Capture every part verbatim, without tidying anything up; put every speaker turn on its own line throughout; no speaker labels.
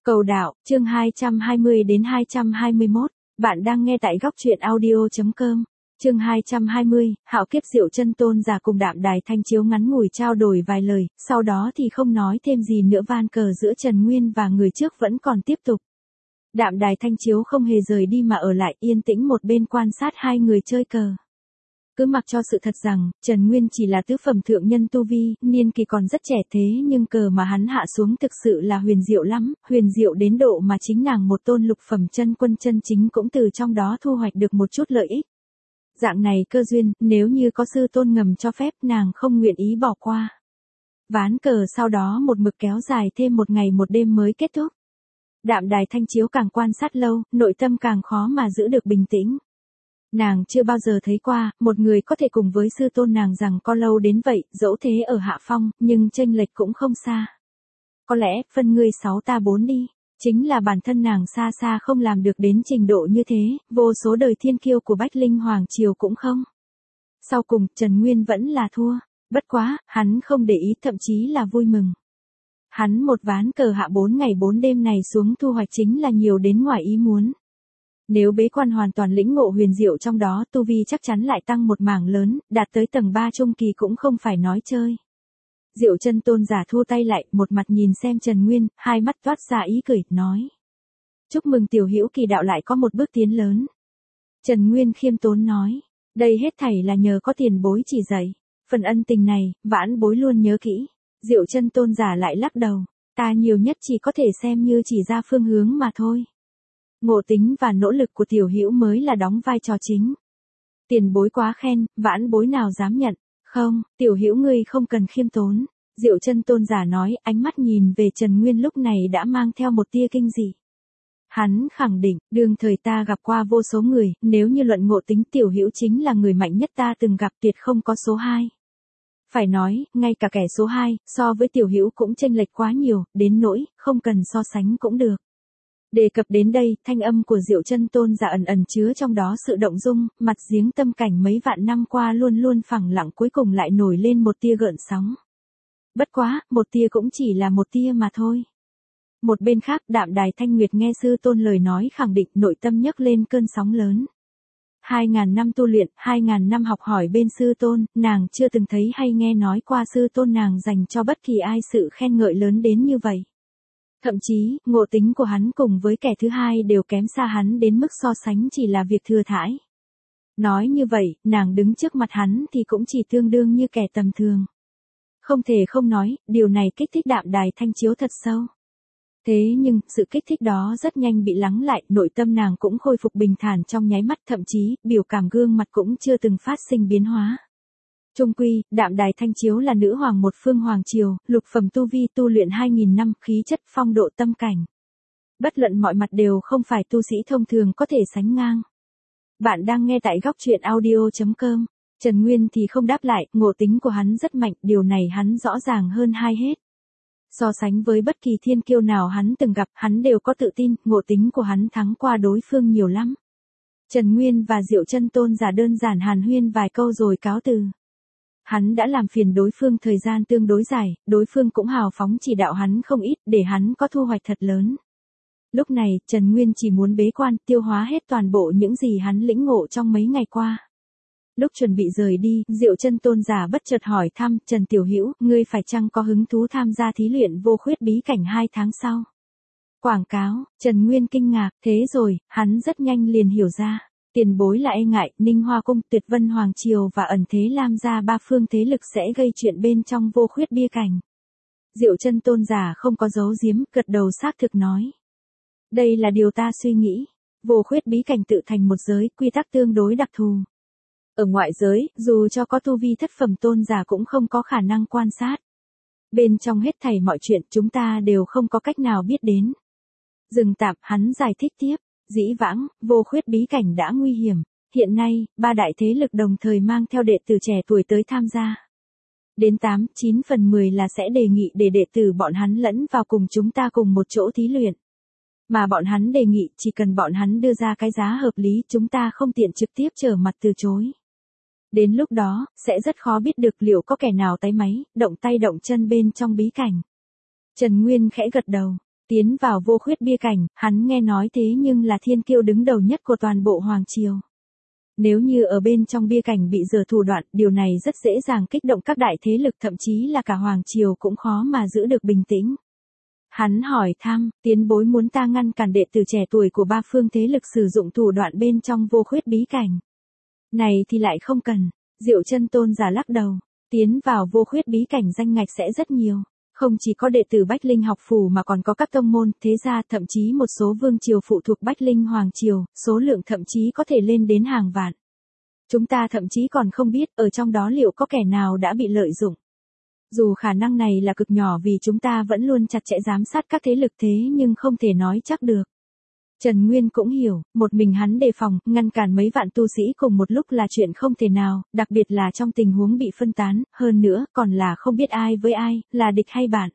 Cầu đạo, chương hai trăm hai mươi đến hai trăm hai mươi mốt. Bạn đang nghe tại góc truyện audio chấm com. Chương hai trăm hai mươi, Hạo Kiếp Diệu Chân Tôn giả cùng Đạm Đài Thanh Chiếu ngắn ngủi trao đổi vài lời, sau đó thì không nói thêm gì nữa, van cờ giữa Trần Nguyên và người trước vẫn còn tiếp tục. Đạm Đài Thanh Chiếu không hề rời đi mà ở lại yên tĩnh một bên quan sát hai người chơi cờ. Cứ mặc cho sự thật rằng, Trần Nguyên chỉ là tứ phẩm thượng nhân tu vi, niên kỳ còn rất trẻ, thế nhưng cờ mà hắn hạ xuống thực sự là huyền diệu lắm, huyền diệu đến độ mà chính nàng một tôn lục phẩm chân quân chân chính cũng từ trong đó thu hoạch được một chút lợi ích. Dạng này cơ duyên, nếu như có sư tôn ngầm cho phép, nàng không nguyện ý bỏ qua. Ván cờ sau đó một mực kéo dài thêm một ngày một đêm mới kết thúc. Đạm Đài Thanh Chiếu càng quan sát lâu, nội tâm càng khó mà giữ được bình tĩnh. Nàng chưa bao giờ thấy qua, một người có thể cùng với sư tôn nàng rằng có lâu đến vậy, dẫu thế ở hạ phong, nhưng chênh lệch cũng không xa. Có lẽ, phân ngươi sáu ta bốn đi, chính là bản thân nàng xa xa không làm được đến trình độ như thế, vô số đời thiên kiêu của Bách Linh Hoàng Triều cũng không. Sau cùng, Trần Nguyên vẫn là thua, bất quá, hắn không để ý, thậm chí là vui mừng. Hắn một ván cờ hạ bốn ngày bốn đêm này xuống thu hoạch chính là nhiều đến ngoài ý muốn. Nếu bế quan hoàn toàn lĩnh ngộ huyền diệu trong đó, tu vi chắc chắn lại tăng một mảng lớn, đạt tới tầng ba trung kỳ cũng không phải nói chơi. Diệu Chân Tôn giả thu tay lại, một mặt nhìn xem Trần Nguyên, hai mắt toát ra ý cười, nói: "Chúc mừng tiểu hữu kỳ đạo lại có một bước tiến lớn." Trần Nguyên khiêm tốn nói: "Đây hết thảy là nhờ có tiền bối chỉ dạy, phần ân tình này, vãn bối luôn nhớ kỹ." Diệu Chân Tôn giả lại lắc đầu: "Ta nhiều nhất chỉ có thể xem như chỉ ra phương hướng mà thôi. Ngộ tính và nỗ lực của tiểu hữu mới là đóng vai trò chính. Tiền bối quá khen, vãn bối nào dám nhận." "Không, tiểu hữu ngươi không cần khiêm tốn." Diệu Chân Tôn giả nói, ánh mắt nhìn về Trần Nguyên lúc này đã mang theo một tia kinh dị. Hắn khẳng định, đương thời ta gặp qua vô số người, nếu như luận ngộ tính tiểu hữu chính là người mạnh nhất ta từng gặp, tuyệt không có số hai. Phải nói, ngay cả kẻ số hai, so với tiểu hữu cũng chênh lệch quá nhiều, đến nỗi, không cần so sánh cũng được. Đề cập đến đây, thanh âm của Diệu Chân Tôn giả ẩn ẩn chứa trong đó sự động dung, mặt giếng tâm cảnh mấy vạn năm qua luôn luôn phẳng lặng cuối cùng lại nổi lên một tia gợn sóng. Bất quá, một tia cũng chỉ là một tia mà thôi. Một bên khác, Đạm Đài Thanh Nguyệt nghe sư tôn lời nói khẳng định, nội tâm nhấc lên cơn sóng lớn. Hai ngàn năm tu luyện, hai ngàn năm học hỏi bên sư tôn, nàng chưa từng thấy hay nghe nói qua sư tôn nàng dành cho bất kỳ ai sự khen ngợi lớn đến như vậy. Thậm chí, ngộ tính của hắn cùng với kẻ thứ hai đều kém xa hắn đến mức so sánh chỉ là việc thừa thãi. Nói như vậy, nàng đứng trước mặt hắn thì cũng chỉ tương đương như kẻ tầm thường. Không thể không nói, điều này kích thích Đạm Đài Thanh Chiếu thật sâu. Thế nhưng, sự kích thích đó rất nhanh bị lắng lại, nội tâm nàng cũng khôi phục bình thản trong nháy mắt, thậm chí, biểu cảm gương mặt cũng chưa từng phát sinh biến hóa. Trung quy, Đạm Đài Thanh Chiếu là nữ hoàng một phương hoàng triều, lục phẩm tu vi tu luyện hai nghìn năm, khí chất phong độ tâm cảnh. Bất luận mọi mặt đều không phải tu sĩ thông thường có thể sánh ngang. Bạn đang nghe tại góc truyện audio chấm com. Trần Nguyên thì không đáp lại, ngộ tính của hắn rất mạnh, điều này hắn rõ ràng hơn hai hết. So sánh với bất kỳ thiên kiêu nào hắn từng gặp, hắn đều có tự tin, ngộ tính của hắn thắng qua đối phương nhiều lắm. Trần Nguyên và Diệu Chân Tôn giả đơn giản hàn huyên vài câu rồi cáo từ. Hắn đã làm phiền đối phương thời gian tương đối dài, đối phương cũng hào phóng chỉ đạo hắn không ít, để hắn có thu hoạch thật lớn. Lúc này, Trần Nguyên chỉ muốn bế quan, tiêu hóa hết toàn bộ những gì hắn lĩnh ngộ trong mấy ngày qua. Lúc chuẩn bị rời đi, Diệu Chân Tôn giả bất chợt hỏi thăm, "Trần tiểu hữu, ngươi phải chăng có hứng thú tham gia thí luyện vô khuyết bí cảnh hai tháng sau?" Quảng cáo. Trần Nguyên kinh ngạc, thế rồi, hắn rất nhanh liền hiểu ra. Tiền bối là e ngại, Ninh Hoa Cung, Tuyệt Vân Hoàng Triều và Ẩn Thế Lam gia ba phương thế lực sẽ gây chuyện bên trong vô khuyết bia cảnh. Diệu Chân Tôn giả không có giấu giếm, gật đầu xác thực nói: "Đây là điều ta suy nghĩ. Vô khuyết bí cảnh tự thành một giới, quy tắc tương đối đặc thù. Ở ngoại giới, dù cho có tu vi thất phẩm tôn giả cũng không có khả năng quan sát. Bên trong hết thảy mọi chuyện chúng ta đều không có cách nào biết đến." Dừng tạm, hắn giải thích tiếp: "Dĩ vãng, vô khuyết bí cảnh đã nguy hiểm. Hiện nay, ba đại thế lực đồng thời mang theo đệ tử trẻ tuổi tới tham gia. Đến tám, chín phần mười là sẽ đề nghị để đệ tử bọn hắn lẫn vào cùng chúng ta cùng một chỗ thí luyện. Mà bọn hắn đề nghị chỉ cần bọn hắn đưa ra cái giá hợp lý chúng ta không tiện trực tiếp trở mặt từ chối. Đến lúc đó, sẽ rất khó biết được liệu có kẻ nào táy máy, động tay động chân bên trong bí cảnh." Trần Nguyên khẽ gật đầu. Tiến vào vô khuyết bia cảnh, hắn nghe nói thế nhưng là thiên kiêu đứng đầu nhất của toàn bộ Hoàng Triều. Nếu như ở bên trong bia cảnh bị giở thủ đoạn, điều này rất dễ dàng kích động các đại thế lực, thậm chí là cả Hoàng Triều cũng khó mà giữ được bình tĩnh. Hắn hỏi thăm, tiền bối muốn ta ngăn cản đệ tử trẻ tuổi của ba phương thế lực sử dụng thủ đoạn bên trong vô khuyết bí cảnh. Này thì lại không cần, Diệu Chân Tôn giả lắc đầu, tiến vào vô khuyết bí cảnh danh ngạch sẽ rất nhiều. Không chỉ có đệ tử Bách Linh học phủ mà còn có các tông môn, thế gia, thậm chí một số vương triều phụ thuộc Bách Linh Hoàng Triều, số lượng thậm chí có thể lên đến hàng vạn. Chúng ta thậm chí còn không biết ở trong đó liệu có kẻ nào đã bị lợi dụng. Dù khả năng này là cực nhỏ vì chúng ta vẫn luôn chặt chẽ giám sát các thế lực thế nhưng không thể nói chắc được. Trần Nguyên cũng hiểu, một mình hắn đề phòng, ngăn cản mấy vạn tu sĩ cùng một lúc là chuyện không thể nào, đặc biệt là trong tình huống bị phân tán, hơn nữa còn là không biết ai với ai, là địch hay bạn.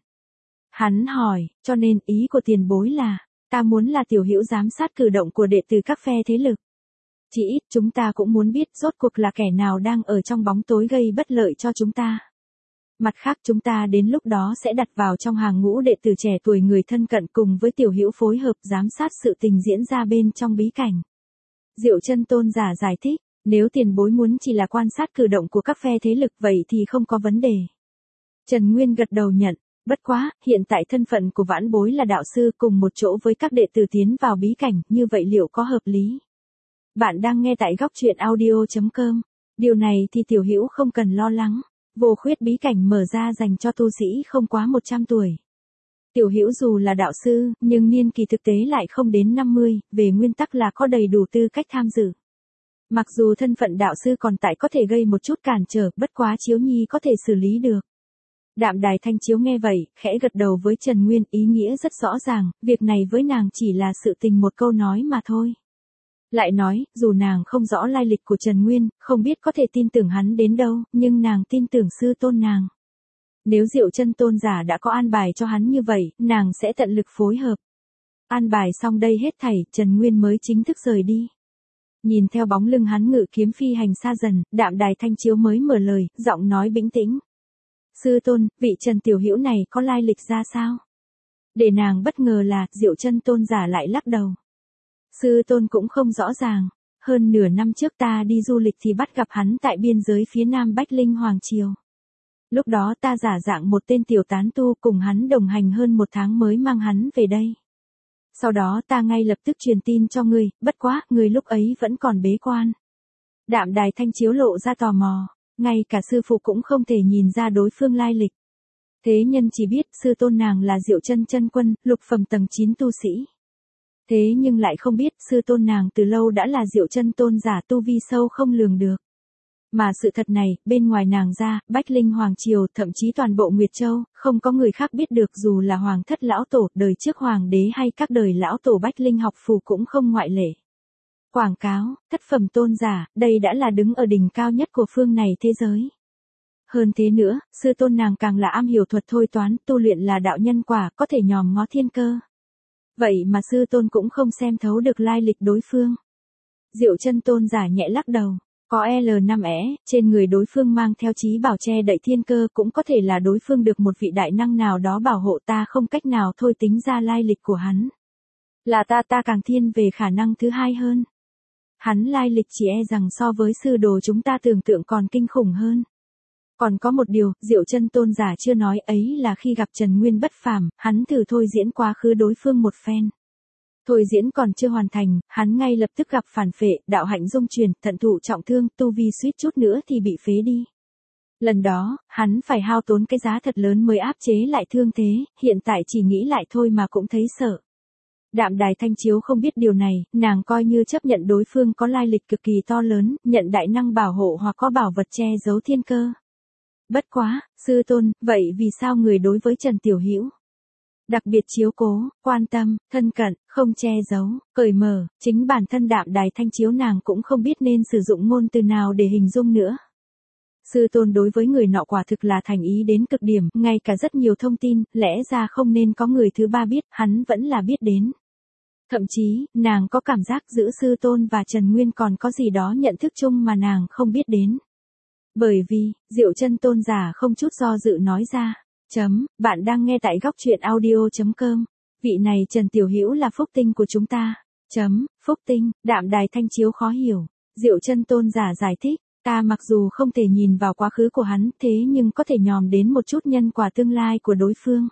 Hắn hỏi, cho nên ý của tiền bối là, ta muốn là tiểu hữu giám sát cử động của đệ tử các phe thế lực. Chỉ ít chúng ta cũng muốn biết rốt cuộc là kẻ nào đang ở trong bóng tối gây bất lợi cho chúng ta. Mặt khác chúng ta đến lúc đó sẽ đặt vào trong hàng ngũ đệ tử trẻ tuổi người thân cận cùng với tiểu hữu phối hợp giám sát sự tình diễn ra bên trong bí cảnh. Diệu Chân Tôn giả giải thích, nếu tiền bối muốn chỉ là quan sát cử động của các phe thế lực vậy thì không có vấn đề. Trần Nguyên gật đầu nhận, bất quá, hiện tại thân phận của vãn bối là đạo sư cùng một chỗ với các đệ tử tiến vào bí cảnh, như vậy liệu có hợp lý? Bạn đang nghe tại góc truyện audio chấm com, điều này thì tiểu hữu không cần lo lắng. Vô khuyết bí cảnh mở ra dành cho tu sĩ không quá một trăm tuổi. Tiểu hữu dù là đạo sư, nhưng niên kỳ thực tế lại không đến năm mươi, về nguyên tắc là có đầy đủ tư cách tham dự. Mặc dù thân phận đạo sư còn tại có thể gây một chút cản trở, bất quá Chiếu Nhi có thể xử lý được. Đạm Đài Thanh Chiếu nghe vậy, khẽ gật đầu với Trần Nguyên, ý nghĩa rất rõ ràng, việc này với nàng chỉ là sự tình một câu nói mà thôi. Lại nói, dù nàng không rõ lai lịch của Trần Nguyên, không biết có thể tin tưởng hắn đến đâu, nhưng nàng tin tưởng sư tôn nàng. Nếu Diệu Chân Tôn giả đã có an bài cho hắn như vậy, nàng sẽ tận lực phối hợp. An bài xong đây hết thảy, Trần Nguyên mới chính thức rời đi. Nhìn theo bóng lưng hắn ngự kiếm phi hành xa dần, Đạm Đài Thanh Chiếu mới mở lời, giọng nói bĩnh tĩnh. Sư tôn, vị Trần tiểu hữu này có lai lịch ra sao? Để nàng bất ngờ là, Diệu Chân Tôn giả lại lắc đầu. Sư tôn cũng không rõ ràng, hơn nửa năm trước ta đi du lịch thì bắt gặp hắn tại biên giới phía nam Bách Linh Hoàng Triều. Lúc đó ta giả dạng một tên tiểu tán tu cùng hắn đồng hành hơn một tháng mới mang hắn về đây. Sau đó ta ngay lập tức truyền tin cho ngươi, bất quá, ngươi lúc ấy vẫn còn bế quan. Đạm Đài Thanh Chiếu lộ ra tò mò, ngay cả sư phụ cũng không thể nhìn ra đối phương lai lịch. Thế nhân chỉ biết sư tôn nàng là Diệu Chân chân quân, lục phẩm tầng chín tu sĩ. Thế nhưng lại không biết sư tôn nàng từ lâu đã là Diệu Chân Tôn giả tu vi sâu không lường được. Mà sự thật này, bên ngoài nàng ra, Bách Linh Hoàng Triều, thậm chí toàn bộ Nguyệt Châu, không có người khác biết được dù là Hoàng thất lão tổ, đời trước Hoàng đế hay các đời lão tổ Bách Linh học phù cũng không ngoại lệ. Quảng cáo, thất phẩm tôn giả, đây đã là đứng ở đỉnh cao nhất của phương này thế giới. Hơn thế nữa, sư tôn nàng càng là am hiểu thuật thôi toán, tu luyện là đạo nhân quả, có thể nhòm ngó thiên cơ. Vậy mà sư tôn cũng không xem thấu được lai lịch đối phương. Diệu Chân Tôn giả nhẹ lắc đầu, có L năm é, trên người đối phương mang theo chí bảo che đậy thiên cơ, cũng có thể là đối phương được một vị đại năng nào đó bảo hộ, ta không cách nào thôi tính ra lai lịch của hắn. Là ta ta càng thiên về khả năng thứ hai hơn. Hắn lai lịch chỉ e rằng so với sư đồ chúng ta tưởng tượng còn kinh khủng hơn. Còn có một điều, Diệu Chân Tôn giả chưa nói ấy là khi gặp Trần Nguyên bất phàm, hắn thử thôi diễn quá khứ đối phương một phen. Thôi diễn còn chưa hoàn thành, hắn ngay lập tức gặp phản phệ, đạo hạnh dung truyền, thận thụ trọng thương, tu vi suýt chút nữa thì bị phế đi. Lần đó, hắn phải hao tốn cái giá thật lớn mới áp chế lại thương thế, hiện tại chỉ nghĩ lại thôi mà cũng thấy sợ. Đạm Đài Thanh Chiếu không biết điều này, nàng coi như chấp nhận đối phương có lai lịch cực kỳ to lớn, nhận đại năng bảo hộ hoặc có bảo vật che giấu thiên cơ. Bất quá, sư tôn, vậy vì sao người đối với Trần Tiểu Hữu đặc biệt chiếu cố, quan tâm, thân cận, không che giấu, cởi mở, chính bản thân Đạm Đài Thanh Chiếu nàng cũng không biết nên sử dụng ngôn từ nào để hình dung nữa. Sư tôn đối với người nọ quả thực là thành ý đến cực điểm, ngay cả rất nhiều thông tin, lẽ ra không nên có người thứ ba biết, hắn vẫn là biết đến. Thậm chí, nàng có cảm giác giữa sư tôn và Trần Nguyên còn có gì đó nhận thức chung mà nàng không biết đến. Bởi vì, Diệu Chân Tôn giả không chút do dự nói ra. Chấm, bạn đang nghe tại góc truyện audio chấm com. Vị này Trần Tiểu Hữu là phúc tinh của chúng ta. Chấm, phúc tinh, Đạm Đài Thanh Chiếu khó hiểu. Diệu Chân Tôn giả giải thích, ta mặc dù không thể nhìn vào quá khứ của hắn, thế nhưng có thể nhòm đến một chút nhân quả tương lai của đối phương.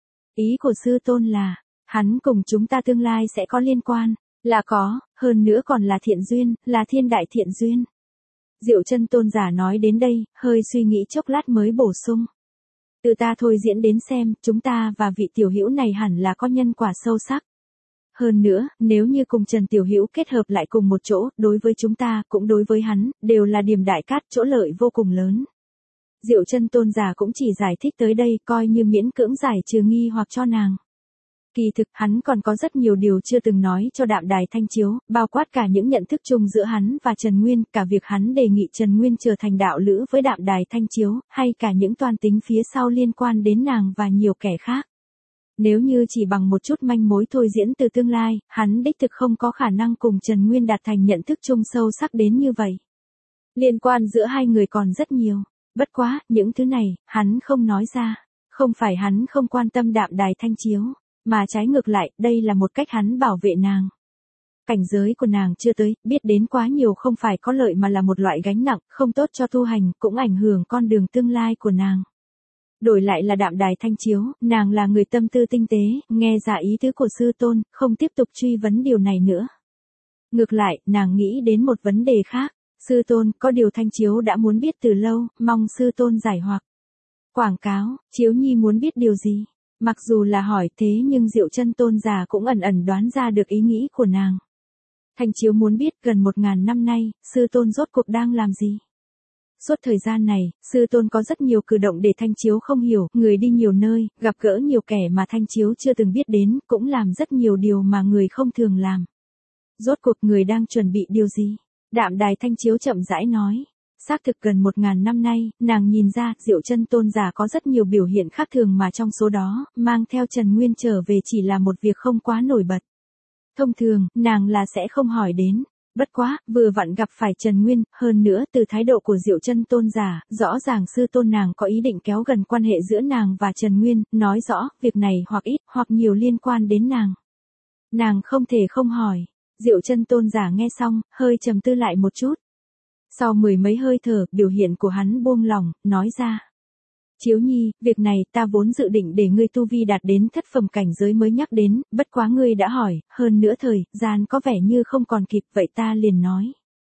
Ý của sư tôn là, hắn cùng chúng ta tương lai sẽ có liên quan, là có, hơn nữa còn là thiện duyên, là thiên đại thiện duyên. Diệu Chân Tôn giả nói đến đây, hơi suy nghĩ chốc lát mới bổ sung. Từ ta thôi diễn đến xem, chúng ta và vị tiểu hữu này hẳn là có nhân quả sâu sắc. Hơn nữa, nếu như cùng Trần Tiểu Hữu kết hợp lại cùng một chỗ, đối với chúng ta, cũng đối với hắn, đều là điểm đại cát, chỗ lợi vô cùng lớn. Diệu Chân Tôn giả cũng chỉ giải thích tới đây, coi như miễn cưỡng giải trừ nghi hoặc cho nàng. Kỳ thực, hắn còn có rất nhiều điều chưa từng nói cho Đạm Đài Thanh Chiếu, bao quát cả những nhận thức chung giữa hắn và Trần Nguyên, cả việc hắn đề nghị Trần Nguyên trở thành đạo lữ với Đạm Đài Thanh Chiếu, hay cả những toan tính phía sau liên quan đến nàng và nhiều kẻ khác. Nếu như chỉ bằng một chút manh mối thôi diễn từ tương lai, hắn đích thực không có khả năng cùng Trần Nguyên đạt thành nhận thức chung sâu sắc đến như vậy. Liên quan giữa hai người còn rất nhiều. Bất quá, những thứ này, hắn không nói ra. Không phải hắn không quan tâm Đạm Đài Thanh Chiếu, mà trái ngược lại, đây là một cách hắn bảo vệ nàng. Cảnh giới của nàng chưa tới, biết đến quá nhiều không phải có lợi mà là một loại gánh nặng, không tốt cho tu hành, cũng ảnh hưởng con đường tương lai của nàng. Đổi lại là Đạm Đài Thanh Chiếu, nàng là người tâm tư tinh tế, nghe ra ý tứ của sư tôn, không tiếp tục truy vấn điều này nữa. Ngược lại, nàng nghĩ đến một vấn đề khác. Sư tôn, có điều Thanh Chiếu đã muốn biết từ lâu, mong sư tôn giải hoặc. Quảng cáo, Chiếu Nhi muốn biết điều gì? Mặc dù là hỏi thế nhưng Diệu Chân Tôn giả cũng ẩn ẩn đoán ra được ý nghĩ của nàng. Thanh Chiếu muốn biết gần một ngàn năm nay, sư tôn rốt cuộc đang làm gì? Suốt thời gian này, sư tôn có rất nhiều cử động để Thanh Chiếu không hiểu, người đi nhiều nơi, gặp gỡ nhiều kẻ mà Thanh Chiếu chưa từng biết đến, cũng làm rất nhiều điều mà người không thường làm. Rốt cuộc người đang chuẩn bị điều gì? Đạm Đài Thanh Chiếu chậm rãi nói. Xác thực gần một ngàn năm nay, nàng nhìn ra, Diệu Chân Tôn giả có rất nhiều biểu hiện khác thường mà trong số đó, mang theo Trần Nguyên trở về chỉ là một việc không quá nổi bật. Thông thường, nàng là sẽ không hỏi đến. Bất quá, vừa vặn gặp phải Trần Nguyên, hơn nữa từ thái độ của Diệu Chân Tôn giả, rõ ràng sư tôn nàng có ý định kéo gần quan hệ giữa nàng và Trần Nguyên, nói rõ, việc này hoặc ít, hoặc nhiều liên quan đến nàng. Nàng không thể không hỏi. Diệu Chân Tôn giả nghe xong, hơi trầm tư lại một chút. Sau mười mấy hơi thở, biểu hiện của hắn buông lỏng, nói ra. Chiếu Nhi, việc này ta vốn dự định để ngươi tu vi đạt đến thất phẩm cảnh giới mới nhắc đến, bất quá ngươi đã hỏi, hơn nữa thời, gian có vẻ như không còn kịp, vậy ta liền nói.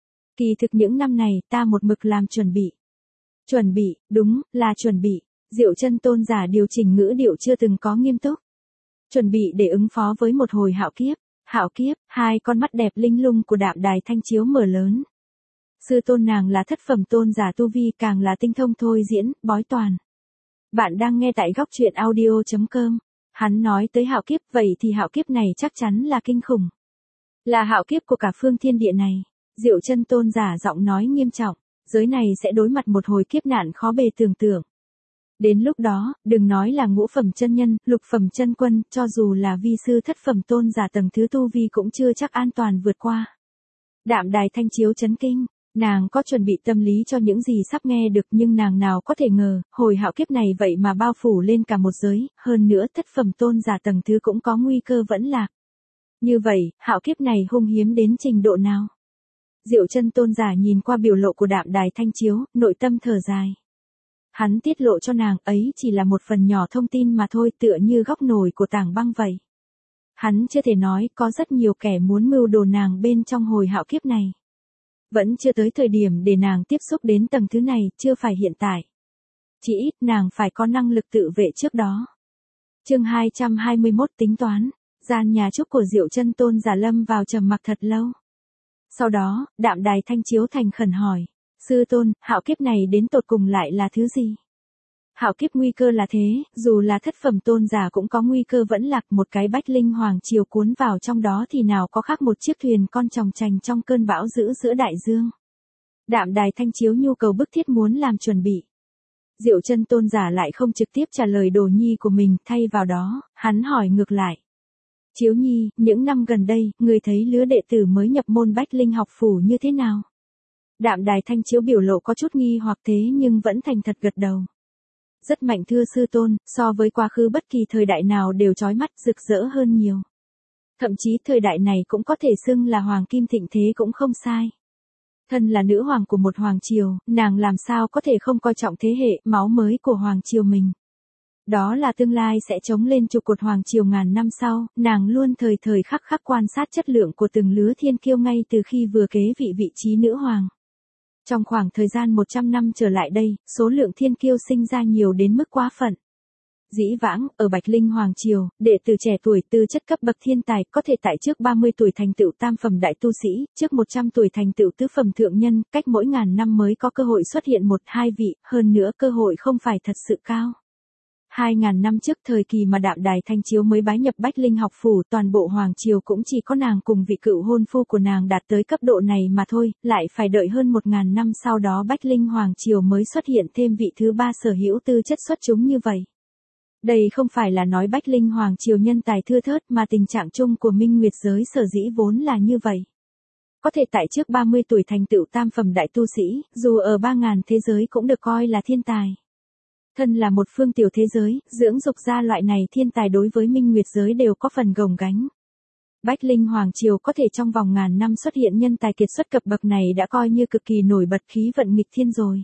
Kỳ thực những năm này, ta một mực làm chuẩn bị. Chuẩn bị, đúng, là chuẩn bị. Diệu Chân Tôn giả điều chỉnh ngữ điệu chưa từng có nghiêm túc. Chuẩn bị để ứng phó với một hồi hạo kiếp. Hạo kiếp, hai con mắt đẹp linh lung của Đạm Đài Thanh Chiếu mở lớn. Sư tôn nàng là thất phẩm tôn giả tu vi, càng là tinh thông thôi diễn, bói toàn. Bạn đang nghe tại góc truyện audio chấm com. Hắn nói tới hạo kiếp, vậy thì hạo kiếp này chắc chắn là kinh khủng. Là hạo kiếp của cả phương thiên địa này. Diệu Chân Tôn giả giọng nói nghiêm trọng, giới này sẽ đối mặt một hồi kiếp nạn khó bề tưởng tượng. Đến lúc đó, đừng nói là ngũ phẩm chân nhân, lục phẩm chân quân, cho dù là vi sư thất phẩm tôn giả tầng thứ tu vi cũng chưa chắc an toàn vượt qua. Đạm Đài Thanh Chiếu chấn kinh, nàng có chuẩn bị tâm lý cho những gì sắp nghe được, nhưng nàng nào có thể ngờ, hồi hạo kiếp này vậy mà bao phủ lên cả một giới, hơn nữa thất phẩm tôn giả tầng thứ cũng có nguy cơ vẫn lạc. Như vậy, hạo kiếp này hung hiếm đến trình độ nào? Diệu Chân Tôn giả nhìn qua biểu lộ của Đạm Đài Thanh Chiếu, nội tâm thở dài. Hắn tiết lộ cho nàng ấy chỉ là một phần nhỏ thông tin mà thôi, tựa như góc nổi của tảng băng vậy. Hắn chưa thể nói có rất nhiều kẻ muốn mưu đồ nàng bên trong hồi hạo kiếp này. Vẫn chưa tới thời điểm để nàng tiếp xúc đến tầng thứ này, chưa phải hiện tại. Chỉ ít nàng phải có năng lực tự vệ trước đó. Chương hai trăm hai mươi mốt tính toán, gian nhà trúc của Diệu Chân Tôn giả lâm vào trầm mặc thật lâu. Sau đó, Đạm Đài Thanh Chiếu thành khẩn hỏi. Sư tôn, hạo kiếp này đến tột cùng lại là thứ gì? Hạo kiếp nguy cơ là thế, dù là thất phẩm tôn giả cũng có nguy cơ vẫn lạc, một cái bách linh hoàng triều cuốn vào trong đó thì nào có khác một chiếc thuyền con chòng chành trong cơn bão dữ giữa đại dương. Đạm Đài Thanh Chiếu nhu cầu bức thiết muốn làm chuẩn bị. Diệu Chân Tôn giả lại không trực tiếp trả lời đồ nhi của mình, thay vào đó, hắn hỏi ngược lại. Chiếu Nhi, những năm gần đây, người thấy lứa đệ tử mới nhập môn bách linh học phủ như thế nào? Đạm Đài Thanh Chiếu biểu lộ có chút nghi hoặc thế nhưng vẫn thành thật gật đầu. Rất mạnh thưa sư tôn, so với quá khứ bất kỳ thời đại nào đều chói mắt rực rỡ hơn nhiều. Thậm chí thời đại này cũng có thể xưng là hoàng kim thịnh thế cũng không sai. Thân là nữ hoàng của một hoàng triều, nàng làm sao có thể không coi trọng thế hệ, máu mới của hoàng triều mình. Đó là tương lai sẽ chống lên trụ cột hoàng triều ngàn năm sau, nàng luôn thời thời khắc khắc quan sát chất lượng của từng lứa thiên kiêu ngay từ khi vừa kế vị vị trí nữ hoàng. Trong khoảng thời gian một trăm năm trở lại đây, số lượng thiên kiêu sinh ra nhiều đến mức quá phận. Dĩ vãng, ở Bạch Linh Hoàng Triều, đệ tử trẻ tuổi tư chất cấp bậc thiên tài có thể tại trước ba mươi tuổi thành tựu tam phẩm đại tu sĩ, trước một trăm tuổi thành tựu tứ phẩm thượng nhân, cách mỗi ngàn năm mới có cơ hội xuất hiện một hai vị, hơn nữa cơ hội không phải thật sự cao. Hai ngàn năm trước thời kỳ mà Đạm Đài Thanh Chiếu mới bái nhập Bách Linh học phủ, toàn bộ Hoàng Triều cũng chỉ có nàng cùng vị cựu hôn phu của nàng đạt tới cấp độ này mà thôi, lại phải đợi hơn một ngàn năm sau đó Bách Linh Hoàng Triều mới xuất hiện thêm vị thứ ba sở hữu tư chất xuất chúng như vậy. Đây không phải là nói Bách Linh Hoàng Triều nhân tài thưa thớt mà tình trạng chung của Minh Nguyệt giới sở dĩ vốn là như vậy. Có thể tại trước ba mươi tuổi thành tựu tam phẩm đại tu sĩ, dù ở ba ngàn thế giới cũng được coi là thiên tài. Thân là một phương tiểu thế giới, dưỡng dục ra loại này thiên tài đối với Minh Nguyệt giới đều có phần gồng gánh. Bách Linh Hoàng Triều có thể trong vòng ngàn năm xuất hiện nhân tài kiệt xuất cấp bậc này đã coi như cực kỳ nổi bật khí vận nghịch thiên rồi.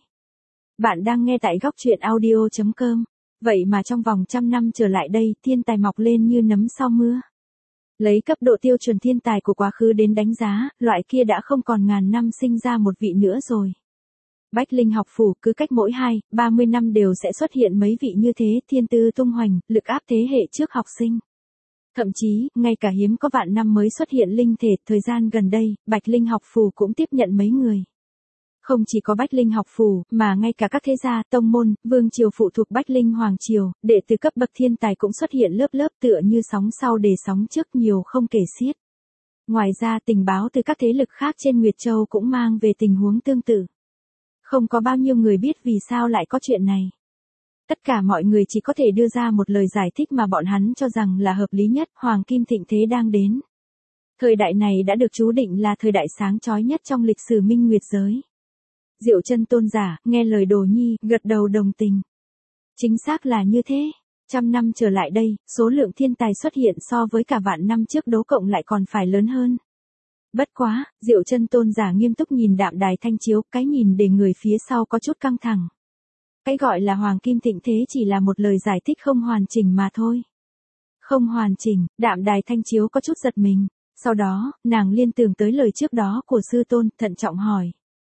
Bạn đang nghe tại góc truyện audio chấm com. Vậy mà trong vòng trăm năm trở lại đây, thiên tài mọc lên như nấm sau mưa. Lấy cấp độ tiêu chuẩn thiên tài của quá khứ đến đánh giá, loại kia đã không còn ngàn năm sinh ra một vị nữa rồi. Bách Linh học phủ cứ cách mỗi hai, ba mươi năm đều sẽ xuất hiện mấy vị như thế, thiên tư tung hoành, lực áp thế hệ trước học sinh. Thậm chí, ngay cả hiếm có vạn năm mới xuất hiện linh thể, thời gian gần đây, Bạch Linh học phủ cũng tiếp nhận mấy người. Không chỉ có Bách Linh học phủ, mà ngay cả các thế gia, tông môn, vương triều phụ thuộc Bách Linh Hoàng Triều, đệ tử cấp bậc thiên tài cũng xuất hiện lớp lớp tựa như sóng sau để sóng trước nhiều không kể xiết. Ngoài ra tình báo từ các thế lực khác trên Nguyệt Châu cũng mang về tình huống tương tự. Không có bao nhiêu người biết vì sao lại có chuyện này. Tất cả mọi người chỉ có thể đưa ra một lời giải thích mà bọn hắn cho rằng là hợp lý nhất, Hoàng Kim Thịnh Thế đang đến. Thời đại này đã được chú định là thời đại sáng chói nhất trong lịch sử Minh Nguyệt giới. Diệu Chân tôn giả, nghe lời Đồ Nhi, gật đầu đồng tình. Chính xác là như thế. Trăm năm trở lại đây, số lượng thiên tài xuất hiện so với cả vạn năm trước đố cộng lại còn phải lớn hơn. Bất quá, Diệu Chân tôn giả nghiêm túc nhìn Đạm Đài Thanh Chiếu, cái nhìn để người phía sau có chút căng thẳng. Cái gọi là Hoàng Kim Thịnh Thế chỉ là một lời giải thích không hoàn chỉnh mà thôi. Không hoàn chỉnh, Đạm Đài Thanh Chiếu có chút giật mình. Sau đó, nàng liên tưởng tới lời trước đó của sư tôn, thận trọng hỏi.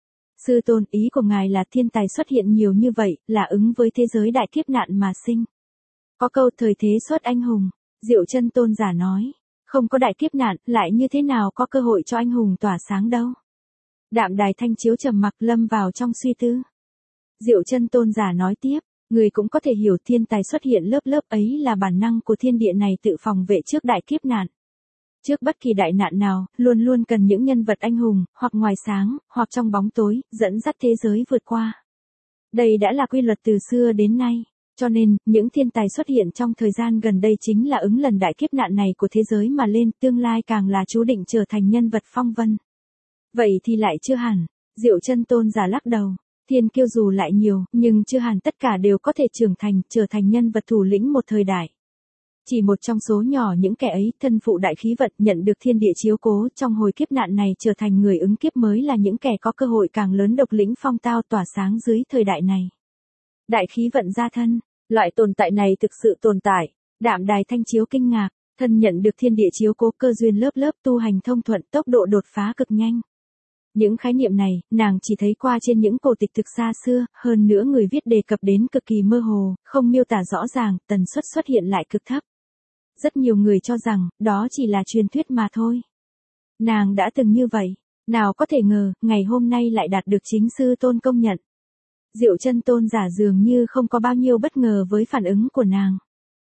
Sư tôn, ý của ngài là thiên tài xuất hiện nhiều như vậy, là ứng với thế giới đại kiếp nạn mà sinh. Có câu thời thế xuất anh hùng, Diệu Chân tôn giả nói. Không có đại kiếp nạn, lại như thế nào có cơ hội cho anh hùng tỏa sáng đâu. Đạm Đài Thanh Chiếu trầm mặc lâm vào trong suy tư. Diệu Chân tôn giả nói tiếp, người cũng có thể hiểu thiên tài xuất hiện lớp lớp ấy là bản năng của thiên địa này tự phòng vệ trước đại kiếp nạn. Trước bất kỳ đại nạn nào, luôn luôn cần những nhân vật anh hùng, hoặc ngoài sáng, hoặc trong bóng tối, dẫn dắt thế giới vượt qua. Đây đã là quy luật từ xưa đến nay. Cho nên, những thiên tài xuất hiện trong thời gian gần đây chính là ứng lần đại kiếp nạn này của thế giới mà lên, tương lai càng là chú định trở thành nhân vật phong vân. Vậy thì lại chưa hẳn, Diệu Chân tôn giả lắc đầu, thiên kiêu dù lại nhiều, nhưng chưa hẳn tất cả đều có thể trưởng thành, trở thành nhân vật thủ lĩnh một thời đại. Chỉ một trong số nhỏ những kẻ ấy, thân phụ đại khí vận, nhận được thiên địa chiếu cố trong hồi kiếp nạn này trở thành người ứng kiếp mới là những kẻ có cơ hội càng lớn độc lĩnh phong tao tỏa sáng dưới thời đại này. Đại khí vận gia thân. Loại tồn tại này thực sự tồn tại. Đạm Đài Thanh Chiếu kinh ngạc, thân nhận được thiên địa chiếu cố cơ duyên lớp lớp tu hành thông thuận, tốc độ đột phá cực nhanh. Những khái niệm này, nàng chỉ thấy qua trên những cổ tịch thực xa xưa, hơn nữa người viết đề cập đến cực kỳ mơ hồ, không miêu tả rõ ràng, tần suất xuất hiện lại cực thấp. Rất nhiều người cho rằng, đó chỉ là truyền thuyết mà thôi. Nàng đã từng như vậy, nào có thể ngờ, ngày hôm nay lại đạt được chính sư tôn công nhận. Diệu Chân tôn giả dường như không có bao nhiêu bất ngờ với phản ứng của nàng.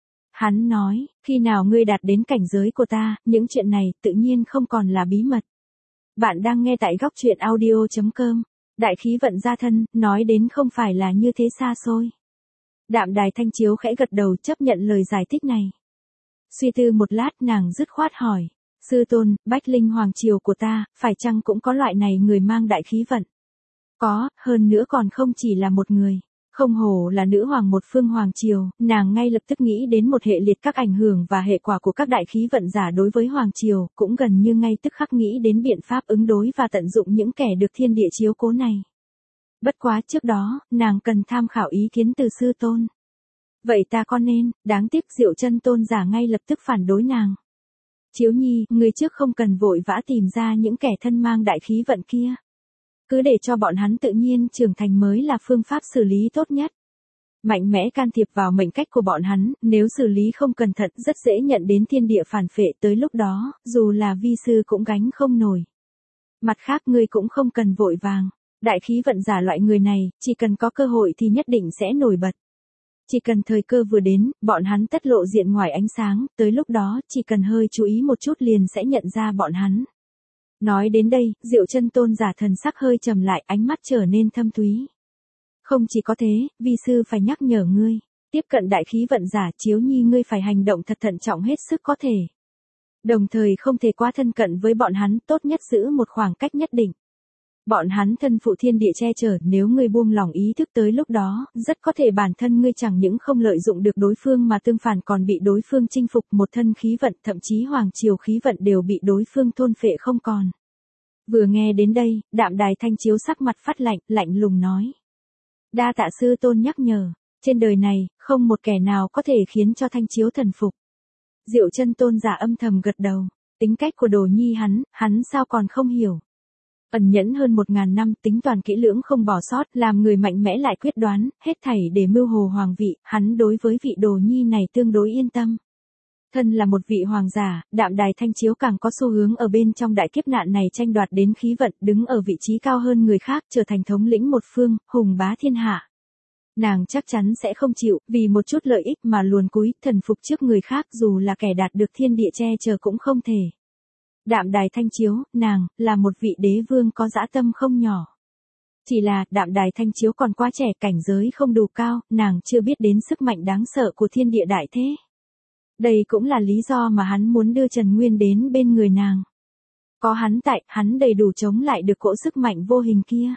Hắn nói, khi nào ngươi đạt đến cảnh giới của ta, những chuyện này tự nhiên không còn là bí mật. Bạn đang nghe tại góc truyện audio chấm com. Đại khí vận gia thân, nói đến không phải là như thế xa xôi. Đạm Đài Thanh Chiếu khẽ gật đầu chấp nhận lời giải thích này. Suy tư một lát nàng dứt khoát hỏi. Sư tôn, Bách Linh Hoàng Triều của ta, phải chăng cũng có loại này người mang đại khí vận? Có, hơn nữa còn không chỉ là một người. Không hổ là nữ hoàng một phương hoàng triều, nàng ngay lập tức nghĩ đến một hệ liệt các ảnh hưởng và hệ quả của các đại khí vận giả đối với hoàng triều, cũng gần như ngay tức khắc nghĩ đến biện pháp ứng đối và tận dụng những kẻ được thiên địa chiếu cố này. Bất quá trước đó, nàng cần tham khảo ý kiến từ sư tôn. Vậy ta có nên, đáng tiếc Diệu Chân tôn giả ngay lập tức phản đối nàng. Chiếu Nhi, người trước không cần vội vã tìm ra những kẻ thân mang đại khí vận kia. Cứ để cho bọn hắn tự nhiên trưởng thành mới là phương pháp xử lý tốt nhất. Mạnh mẽ can thiệp vào mệnh cách của bọn hắn, nếu xử lý không cẩn thận rất dễ nhận đến thiên địa phản phệ, tới lúc đó, dù là vi sư cũng gánh không nổi. Mặt khác ngươi cũng không cần vội vàng. Đại khí vận giả loại người này, chỉ cần có cơ hội thì nhất định sẽ nổi bật. Chỉ cần thời cơ vừa đến, bọn hắn tất lộ diện ngoài ánh sáng, tới lúc đó, chỉ cần hơi chú ý một chút liền sẽ nhận ra bọn hắn. Nói đến đây, Diệu Chân tôn giả thần sắc hơi trầm lại, ánh mắt trở nên thâm thúy. Không chỉ có thế, vi sư phải nhắc nhở ngươi, tiếp cận đại khí vận giả, Chiếu Nhi ngươi phải hành động thật thận trọng hết sức có thể. Đồng thời không thể quá thân cận với bọn hắn, tốt nhất giữ một khoảng cách nhất định. Bọn hắn thân phụ thiên địa che chở, nếu ngươi buông lỏng ý thức tới lúc đó, rất có thể bản thân ngươi chẳng những không lợi dụng được đối phương mà tương phản còn bị đối phương chinh phục, một thân khí vận, thậm chí hoàng triều khí vận đều bị đối phương thôn phệ không còn. Vừa nghe đến đây, Đạm Đài Thanh Chiếu sắc mặt phát lạnh, lạnh lùng nói. Đa tạ sư tôn nhắc nhở, trên đời này, không một kẻ nào có thể khiến cho Thanh Chiếu thần phục. Diệu Chân tôn giả âm thầm gật đầu, tính cách của Đồ Nhi hắn, hắn sao còn không hiểu. Ẩn nhẫn hơn một ngàn năm, tính toàn kỹ lưỡng không bỏ sót, làm người mạnh mẽ lại quyết đoán, hết thảy để mưu hồ hoàng vị, hắn đối với vị Đồ Nhi này tương đối yên tâm. Thân là một vị hoàng giả, Đạm Đài Thanh Chiếu càng có xu hướng ở bên trong đại kiếp nạn này tranh đoạt đến khí vận, đứng ở vị trí cao hơn người khác, trở thành thống lĩnh một phương, hùng bá thiên hạ. Nàng chắc chắn sẽ không chịu, vì một chút lợi ích mà luồn cúi, thần phục trước người khác, dù là kẻ đạt được thiên địa che chở cũng không thể. Đạm Đài Thanh Chiếu, nàng, là một vị đế vương có dã tâm không nhỏ. Chỉ là, Đạm Đài Thanh Chiếu còn quá trẻ, cảnh giới không đủ cao, nàng chưa biết đến sức mạnh đáng sợ của thiên địa đại thế. Đây cũng là lý do mà hắn muốn đưa Trần Nguyên đến bên người nàng. Có hắn tại, hắn đầy đủ chống lại được cỗ sức mạnh vô hình kia.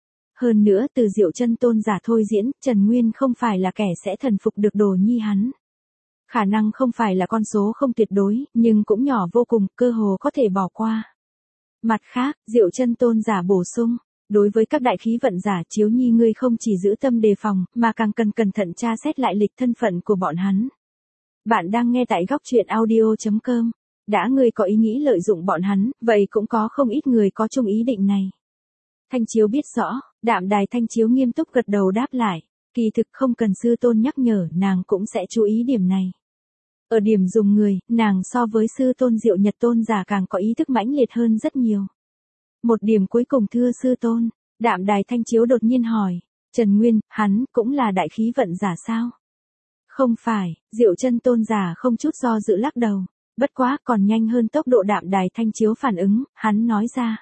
Hơn nữa, từ Diệu Chân tôn giả thôi diễn, Trần Nguyên không phải là kẻ sẽ thần phục được Đồ Nhi hắn. Khả năng không phải là con số không tuyệt đối, nhưng cũng nhỏ vô cùng, cơ hồ có thể bỏ qua. Mặt khác, Diệu Chân tôn giả bổ sung, đối với các đại khí vận giả, Chiếu Nhi ngươi không chỉ giữ tâm đề phòng, mà càng cần cẩn thận tra xét lại lịch thân phận của bọn hắn. Bạn đang nghe tại góc truyện audio chấm com. Đã ngươi có ý nghĩ lợi dụng bọn hắn, vậy cũng có không ít người có chung ý định này. Thanh Chiếu biết rõ, Đạm Đài Thanh Chiếu nghiêm túc gật đầu đáp lại. Kỳ thực không cần sư tôn nhắc nhở, nàng cũng sẽ chú ý điểm này. Ở điểm dùng người, nàng so với sư tôn Diệu Nhật tôn giả càng có ý thức mãnh liệt hơn rất nhiều. Một điểm cuối cùng thưa sư tôn, Đạm Đài Thanh Chiếu đột nhiên hỏi, Trần Nguyên, hắn cũng là đại khí vận giả sao? Không phải, Diệu Chân tôn giả không chút do dự lắc đầu. Bất quá còn nhanh hơn tốc độ Đạm Đài Thanh Chiếu phản ứng, hắn nói ra.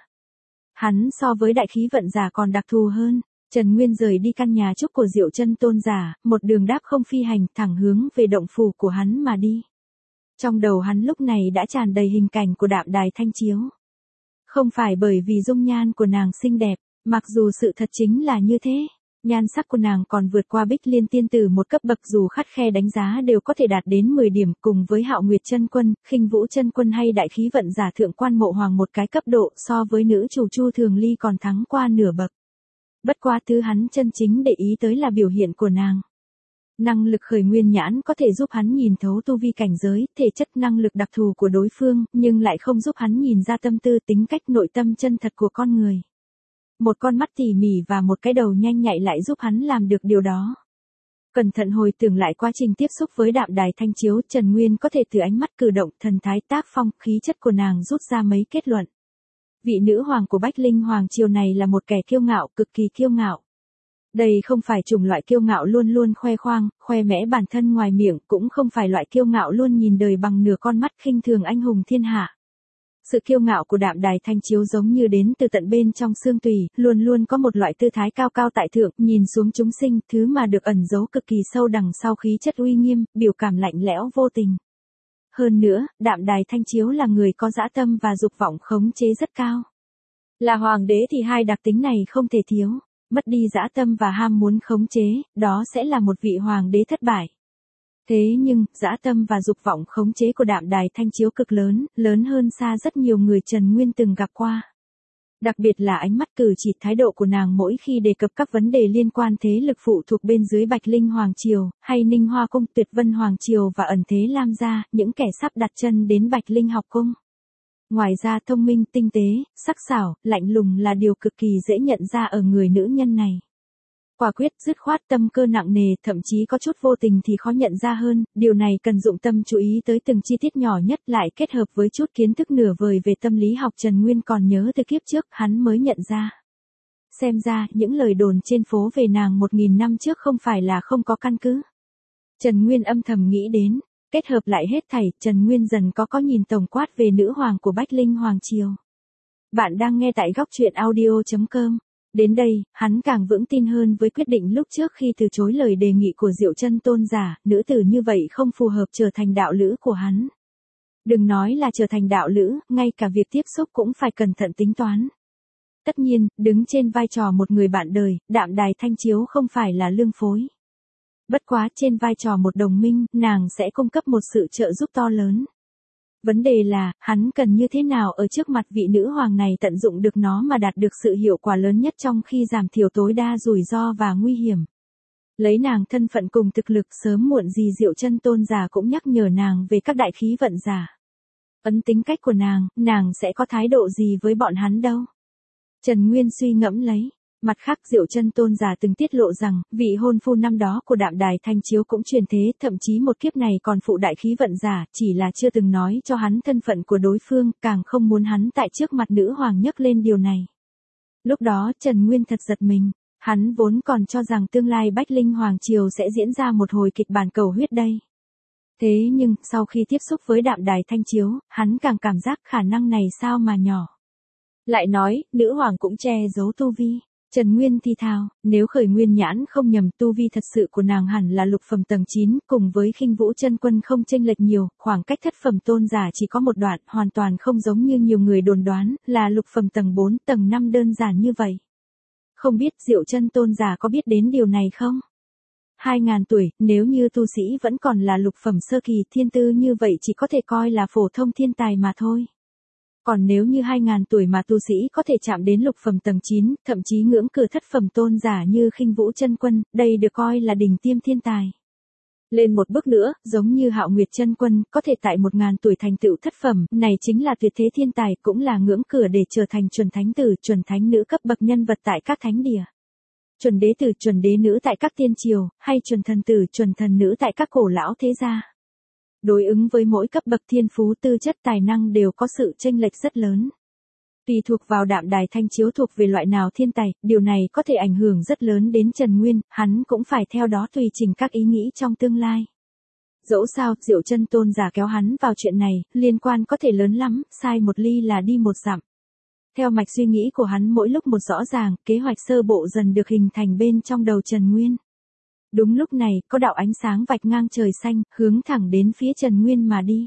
Hắn so với đại khí vận giả còn đặc thù hơn. Trần Nguyên rời đi căn nhà trúc của Diệu Chân tôn giả, một đường đáp không phi hành, thẳng hướng về động phủ của hắn mà đi. Trong đầu hắn lúc này đã tràn đầy hình cảnh của Đạm Đài Thanh Chiếu. Không phải bởi vì dung nhan của nàng xinh đẹp, mặc dù sự thật chính là như thế. Nhan sắc của nàng còn vượt qua Bích Liên tiên tử một cấp bậc, dù khắt khe đánh giá đều có thể đạt đến mười điểm, cùng với Hạo Nguyệt chân quân, Khinh Vũ chân quân hay đại khí vận giả Thượng Quan Mộ Hoàng một cái cấp độ, so với nữ chủ Chu Thường Ly còn thắng qua nửa bậc. Bất quá thứ hắn chân chính để ý tới là biểu hiện của nàng. Năng lực khởi nguyên nhãn có thể giúp hắn nhìn thấu tu vi cảnh giới, thể chất năng lực đặc thù của đối phương, nhưng lại không giúp hắn nhìn ra tâm tư tính cách nội tâm chân thật của con người. Một con mắt tỉ mỉ và một cái đầu nhanh nhạy lại giúp hắn làm được điều đó. Cẩn thận hồi tưởng lại quá trình tiếp xúc với Đạm Đài Thanh Chiếu, Trần Nguyên có thể từ ánh mắt cử động, thần thái tác phong, khí chất của nàng rút ra mấy kết luận. Vị nữ hoàng của Bách Linh Hoàng triều này là một kẻ kiêu ngạo, cực kỳ kiêu ngạo. Đây không phải chủng loại kiêu ngạo luôn luôn khoe khoang, khoe mẽ bản thân ngoài miệng, cũng không phải loại kiêu ngạo luôn nhìn đời bằng nửa con mắt khinh thường anh hùng thiên hạ. Sự kiêu ngạo của Đạm Đài Thanh Chiếu giống như đến từ tận bên trong xương tủy, luôn luôn có một loại tư thái cao cao tại thượng, nhìn xuống chúng sinh, thứ mà được ẩn giấu cực kỳ sâu đằng sau khí chất uy nghiêm, biểu cảm lạnh lẽo vô tình. Hơn nữa, Đạm Đài Thanh Chiếu là người có dã tâm và dục vọng khống chế rất cao. Là hoàng đế thì hai đặc tính này không thể thiếu. mất đi dã tâm và ham muốn khống chế, đó sẽ là một vị hoàng đế thất bại. Thế nhưng, dã tâm và dục vọng khống chế của Đạm Đài Thanh Chiếu cực lớn, lớn hơn xa rất nhiều người Trần Nguyên từng gặp qua. Đặc biệt là ánh mắt cử chỉ thái độ của nàng mỗi khi đề cập các vấn đề liên quan thế lực phụ thuộc bên dưới Bạch Linh Hoàng Triều, hay Ninh Hoa Cung, Tuyệt Vân Hoàng Triều và ẩn thế Lam gia, những kẻ sắp đặt chân đến Bạch Linh học cung. Ngoài ra thông minh, tinh tế, sắc sảo, lạnh lùng là điều cực kỳ dễ nhận ra ở người nữ nhân này. Quả quyết, dứt khoát, tâm cơ nặng nề, thậm chí có chút vô tình thì khó nhận ra hơn, điều này cần dụng tâm chú ý tới từng chi tiết nhỏ nhất lại kết hợp với chút kiến thức nửa vời về tâm lý học Trần Nguyên còn nhớ từ kiếp trước hắn mới nhận ra. Xem ra, những lời đồn trên phố về nàng một nghìn năm trước không phải là không có căn cứ. Trần Nguyên âm thầm nghĩ đến, kết hợp lại hết thảy, Trần Nguyên dần có có nhìn tổng quát về nữ hoàng của Bách Linh Hoàng Triều. Bạn đang nghe tại góc truyện audio chấm com. Đến đây, hắn càng vững tin hơn với quyết định lúc trước khi từ chối lời đề nghị của Diệu Chân Tôn giả, nữ tử như vậy không phù hợp trở thành đạo lữ của hắn. Đừng nói là trở thành đạo lữ, ngay cả việc tiếp xúc cũng phải cẩn thận tính toán. Tất nhiên, đứng trên vai trò một người bạn đời, Đạm Đài Thanh Chiếu không phải là lương phối. Bất quá trên vai trò một đồng minh, nàng sẽ cung cấp một sự trợ giúp to lớn. Vấn đề là, hắn cần như thế nào ở trước mặt vị nữ hoàng này tận dụng được nó mà đạt được sự hiệu quả lớn nhất trong khi giảm thiểu tối đa rủi ro và nguy hiểm. Lấy nàng thân phận cùng thực lực sớm muộn gì Diệu Chân Tôn giả cũng nhắc nhở nàng về các đại khí vận giả. Ấn tính cách của nàng, nàng sẽ có thái độ gì với bọn hắn đâu. Trần Nguyên suy ngẫm lấy. Mặt khác Diệu Chân Tôn giả từng tiết lộ rằng, vị hôn phu năm đó của Đạm Đài Thanh Chiếu cũng truyền thế, thậm chí một kiếp này còn phụ đại khí vận giả, chỉ là chưa từng nói cho hắn thân phận của đối phương, càng không muốn hắn tại trước mặt nữ hoàng nhắc lên điều này. Lúc đó Trần Nguyên thật giật mình, hắn vốn còn cho rằng tương lai Bách Linh Hoàng Triều sẽ diễn ra một hồi kịch bản cầu huyết đây. Thế nhưng, sau khi tiếp xúc với Đạm Đài Thanh Chiếu, hắn càng cảm giác khả năng này sao mà nhỏ. Lại nói, nữ hoàng cũng che giấu tu vi. Trần Nguyên thì thào, nếu khởi nguyên nhãn không nhầm tu vi thật sự của nàng hẳn là lục phẩm tầng chín, cùng với Khinh Vũ Chân Quân không chênh lệch nhiều, khoảng cách thất phẩm tôn giả chỉ có một đoạn, hoàn toàn không giống như nhiều người đồn đoán, là lục phẩm tầng bốn, tầng năm đơn giản như vậy. Không biết Diệu Chân Tôn giả có biết đến điều này không? Hai ngàn tuổi, nếu như tu sĩ vẫn còn là lục phẩm sơ kỳ, thiên tư như vậy chỉ có thể coi là phổ thông thiên tài mà thôi. Còn nếu như hai ngàn tuổi mà tu sĩ có thể chạm đến lục phẩm tầng chín, thậm chí ngưỡng cửa thất phẩm tôn giả như Khinh Vũ Chân Quân, đây được coi là đỉnh tiêm thiên tài. Lên một bước nữa, giống như Hạo Nguyệt Chân Quân, có thể tại một ngàn tuổi thành tựu thất phẩm, này chính là tuyệt thế thiên tài, cũng là ngưỡng cửa để trở thành chuẩn thánh tử, chuẩn thánh nữ cấp bậc nhân vật tại các thánh địa. Chuẩn đế tử, chuẩn đế nữ tại các tiên triều, hay chuẩn thần tử, chuẩn thần nữ tại các cổ lão thế gia. Đối ứng với mỗi cấp bậc thiên phú tư chất tài năng đều có sự chênh lệch rất lớn. Tùy thuộc vào Đạm Đài Thanh Chiếu thuộc về loại nào thiên tài, điều này có thể ảnh hưởng rất lớn đến Trần Nguyên, hắn cũng phải theo đó tùy chỉnh các ý nghĩ trong tương lai. Dẫu sao, Diệu Chân Tôn giả kéo hắn vào chuyện này, liên quan có thể lớn lắm, sai một ly là đi một dặm. Theo mạch suy nghĩ của hắn mỗi lúc một rõ ràng, kế hoạch sơ bộ dần được hình thành bên trong đầu Trần Nguyên. Đúng lúc này, có đạo ánh sáng vạch ngang trời xanh, hướng thẳng đến phía Trần Nguyên mà đi.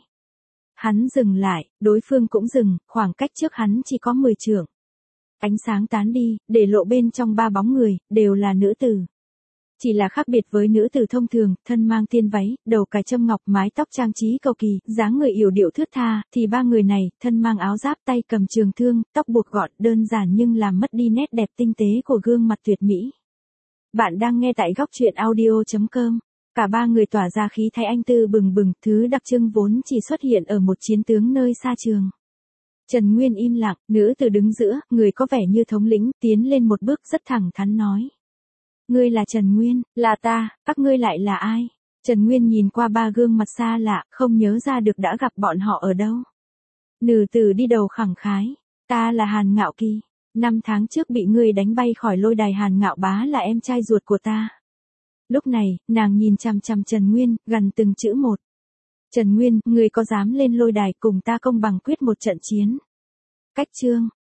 Hắn dừng lại, đối phương cũng dừng, khoảng cách trước hắn chỉ có mười trượng. Ánh sáng tán đi, để lộ bên trong ba bóng người, đều là nữ tử. Chỉ là khác biệt với nữ tử thông thường, thân mang tiên váy, đầu cài châm ngọc, mái tóc trang trí cầu kỳ, dáng người yểu điệu thướt tha, thì ba người này, thân mang áo giáp, tay cầm trường thương, tóc buộc gọn, đơn giản nhưng làm mất đi nét đẹp tinh tế của gương mặt tuyệt mỹ. Bạn đang nghe tại góc truyện audio chấm com. Cả ba người tỏa ra khí thái anh tư bừng bừng, thứ đặc trưng vốn chỉ xuất hiện ở một chiến tướng nơi xa trường. Trần Nguyên im lặng, nữ tử đứng giữa, người có vẻ như thống lĩnh, tiến lên một bước rất thẳng thắn nói. Ngươi là Trần Nguyên, là ta, các ngươi lại là ai? Trần Nguyên nhìn qua ba gương mặt xa lạ, không nhớ ra được đã gặp bọn họ ở đâu. Nữ tử đi đầu khẳng khái, ta là Hàn Ngạo Kỳ. Năm tháng trước bị ngươi đánh bay khỏi lôi đài, Hàn Ngạo Bá là em trai ruột của ta. Lúc này, nàng nhìn chằm chằm Trần Nguyên, gần từng chữ một. Trần Nguyên, ngươi có dám lên lôi đài cùng ta công bằng quyết một trận chiến? Cách chương,